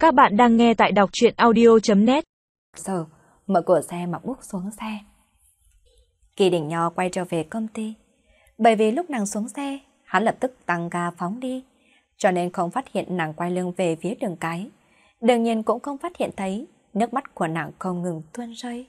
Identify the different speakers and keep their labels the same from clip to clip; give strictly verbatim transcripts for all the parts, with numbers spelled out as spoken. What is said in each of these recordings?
Speaker 1: Các bạn đang nghe tại đọc truyện audio.net.
Speaker 2: Giờ, mở cửa xe mà bước xuống xe. Kỳ Đình Nho quay trở về công ty. Bởi vì lúc nàng xuống xe, hắn lập tức tăng ga phóng đi. Cho nên không phát hiện nàng quay lưng về phía đường cái. Đương nhiên cũng không phát hiện thấy nước mắt của nàng không ngừng tuôn rơi.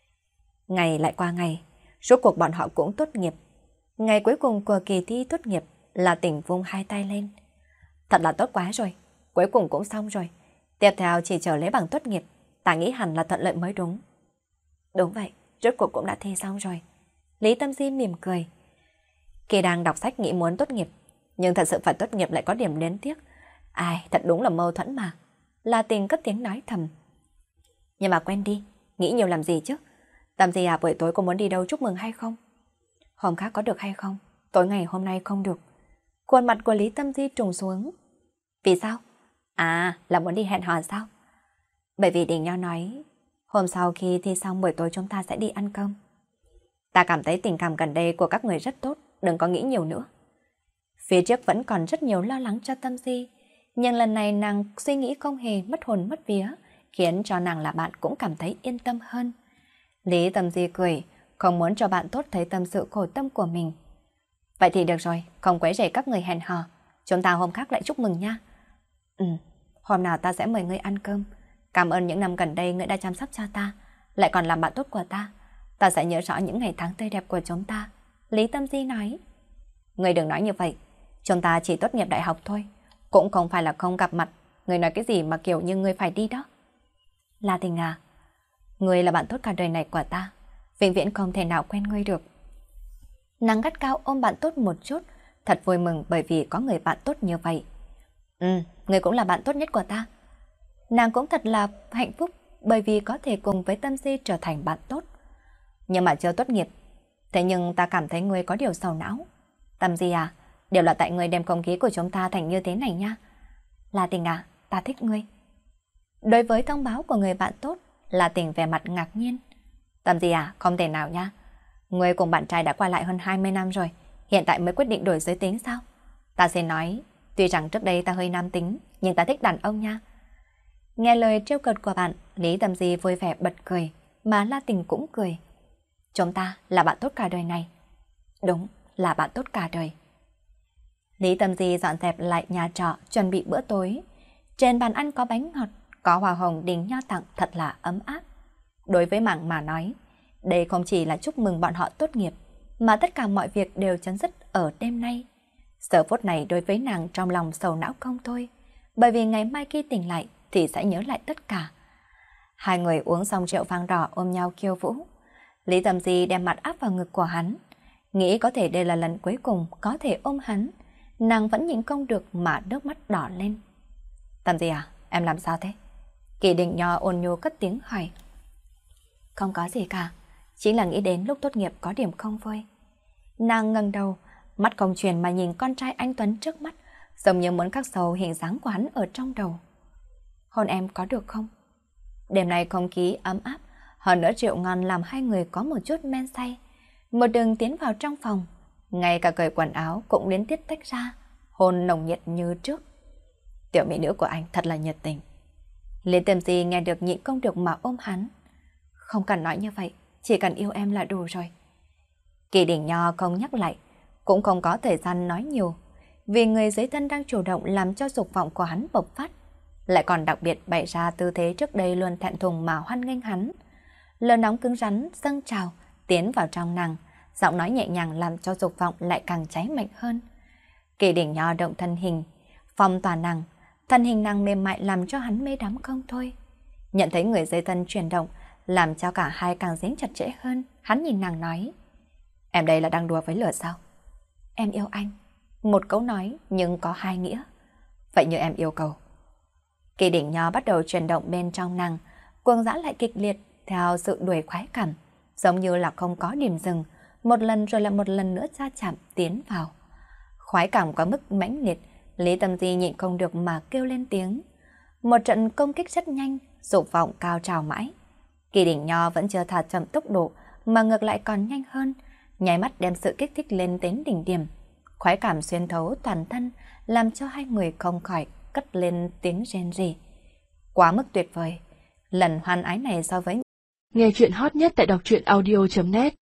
Speaker 2: Ngày lại qua ngày, rốt cuộc bọn họ cũng tốt nghiệp. Ngày cuối cùng của kỳ thi tốt nghiệp là Tỉnh vung hai tay lên. Thật là tốt quá rồi, cuối cùng cũng xong rồi. Tiếp theo chỉ chờ lấy bằng tốt nghiệp, ta nghĩ hẳn là thuận lợi mới đúng. Đúng vậy, rốt cuộc cũng đã thi xong rồi. Lý Tâm Di mỉm cười. Kỳ đang đọc sách nghĩ muốn tốt nghiệp, nhưng thật sự phải tốt nghiệp lại có điểm luyến tiếc. Ai, thật đúng là mâu thuẫn mà. La Tình cất tiếng nói thầm. Nhưng mà quen đi, nghĩ nhiều làm gì chứ? Tâm Di à, buổi tối có muốn đi đâu chúc mừng hay không? Hôm khác có được hay không? Tối ngày hôm nay không được. Khuôn mặt của Lý Tâm Di trùng xuống. Vì sao? À, là muốn đi hẹn hò sao? Bởi vì Đình Nho nói, hôm sau khi thi xong buổi tối chúng ta sẽ đi ăn cơm. Ta cảm thấy tình cảm gần đây của các người rất tốt, đừng có nghĩ nhiều nữa. Phía trước vẫn còn rất nhiều lo lắng cho Tâm Di, nhưng lần này nàng suy nghĩ không hề mất hồn mất vía, khiến cho nàng là bạn cũng cảm thấy yên tâm hơn. Lý Tâm Di cười, không muốn cho bạn tốt thấy tâm sự khổ tâm của mình. Vậy thì được rồi, không quấy rầy các người hẹn hò, chúng ta hôm khác lại chúc mừng nha. Ừ, hôm nào ta sẽ mời ngươi ăn cơm. Cảm ơn những năm gần đây ngươi đã chăm sóc cho ta, lại còn làm bạn tốt của ta. Ta sẽ nhớ rõ những ngày tháng tươi đẹp của chúng ta. Lý Tâm Di nói. Ngươi đừng nói như vậy, chúng ta chỉ tốt nghiệp đại học thôi, cũng không phải là không gặp mặt. Ngươi nói cái gì mà kiểu như ngươi phải đi đó. La Tình à, ngươi là bạn tốt cả đời này của ta, vĩnh viễn không thể nào quên ngươi được. Nàng gắt cao ôm bạn tốt một chút, thật vui mừng bởi vì có người bạn tốt như vậy. Ừ, ngươi cũng là bạn tốt nhất của ta. Nàng cũng thật là hạnh phúc bởi vì có thể cùng với Tâm Di trở thành bạn tốt. Nhưng mà chưa tốt nghiệp, thế nhưng ta cảm thấy ngươi có điều sầu não. Tâm Di à, đều là tại ngươi đem không khí của chúng ta thành như thế này nha. La Tình à, ta thích ngươi. Đối với thông báo của người bạn tốt, La Tình vẻ mặt ngạc nhiên. Tâm Di à, không thể nào nha. Ngươi cùng bạn trai đã qua lại hơn hai mươi năm rồi, hiện tại mới quyết định đổi giới tính sao? Ta xin nói, tuy rằng trước đây ta hơi nam tính, nhưng ta thích đàn ông nha. Nghe lời trêu cợt của bạn, Lý Tâm Di vui vẻ bật cười, mà La Tình cũng cười. Chúng ta là bạn tốt cả đời này. Đúng, là bạn tốt cả đời. Lý Tâm Di dọn dẹp lại nhà trọ, chuẩn bị bữa tối. Trên bàn ăn có bánh ngọt, có hoa hồng Đình Nho tặng thật là ấm áp. Đối với Mạng mà nói, đây không chỉ là chúc mừng bọn họ tốt nghiệp, mà tất cả mọi việc đều chấm dứt ở đêm nay. Giờ phút này đối với nàng trong lòng sầu não không thôi, bởi vì ngày mai khi tỉnh lại thì sẽ nhớ lại tất cả. Hai người uống xong rượu vang đỏ ôm nhau khiêu vũ. Lý Tâm Di đem mặt áp vào ngực của hắn, nghĩ có thể đây là lần cuối cùng có thể ôm hắn. Nàng vẫn nhịn không được mà nước mắt đỏ lên. Tâm Di à, em làm sao thế? Kỳ Đình Nho ôn nhu cất tiếng hỏi. Không có gì cả, chỉ là nghĩ đến lúc tốt nghiệp có điểm không vui. Nàng ngẩng đầu, mắt không chuyển mà nhìn con trai anh Tuấn trước mắt, giống như muốn khắc sâu hình dáng của hắn ở trong đầu. Hôn em có được không? Đêm nay không khí ấm áp, hơn nữa rượu ngon làm hai người có một chút men say. Một đường tiến vào trong phòng, ngay cả cởi quần áo cũng liên tiếp tách ra, hôn nồng nhiệt như trước. Tiểu mỹ nữ của anh thật là nhiệt tình. Lý Tâm Di nghe được nhịn không được mà ôm hắn. Không cần nói như vậy, chỉ cần yêu em là đủ rồi. Kỳ Đình Nho không nhắc lại, cũng không có thời gian nói nhiều, vì người dưới thân đang chủ động làm cho dục vọng của hắn bộc phát, lại còn đặc biệt bày ra tư thế trước đây luôn thẹn thùng mà hoan nghênh hắn. Lời nóng cứng rắn dâng trào tiến vào trong nàng, giọng nói nhẹ nhàng làm cho dục vọng lại càng cháy mạnh hơn. Kỳ Đình Nho động thân hình, phong tỏa nàng, thân hình nàng mềm mại làm cho hắn mê đắm không thôi. Nhận thấy người dưới thân chuyển động, làm cho cả hai càng dính chặt chẽ hơn, hắn nhìn nàng nói. Em đây là đang đùa với lửa sao? Em yêu anh. Một câu nói nhưng có hai nghĩa. Vậy như em yêu cầu. Kỳ Đình Nho bắt đầu chuyển động bên trong nàng, cuồng dã lại kịch liệt theo sự đuổi khoái cảm, giống như là không có điểm dừng, một lần rồi lại một lần nữa va chạm tiến vào. Khoái cảm có mức mãnh liệt, Lý Tâm Di nhịn không được mà kêu lên tiếng. Một trận công kích rất nhanh, dục vọng cao trào mãi. Kỳ Đình Nho vẫn chưa thả chậm tốc độ, mà ngược lại còn nhanh hơn, nháy mắt đem sự kích thích lên đến đỉnh điểm. Khoái cảm xuyên thấu toàn thân, làm cho hai người không khỏi cất lên tiếng rên rỉ. Quá mức tuyệt vời. Lần hoan ái này so với...
Speaker 1: Nghe chuyện hot nhất tại đọc truyện audio chấm net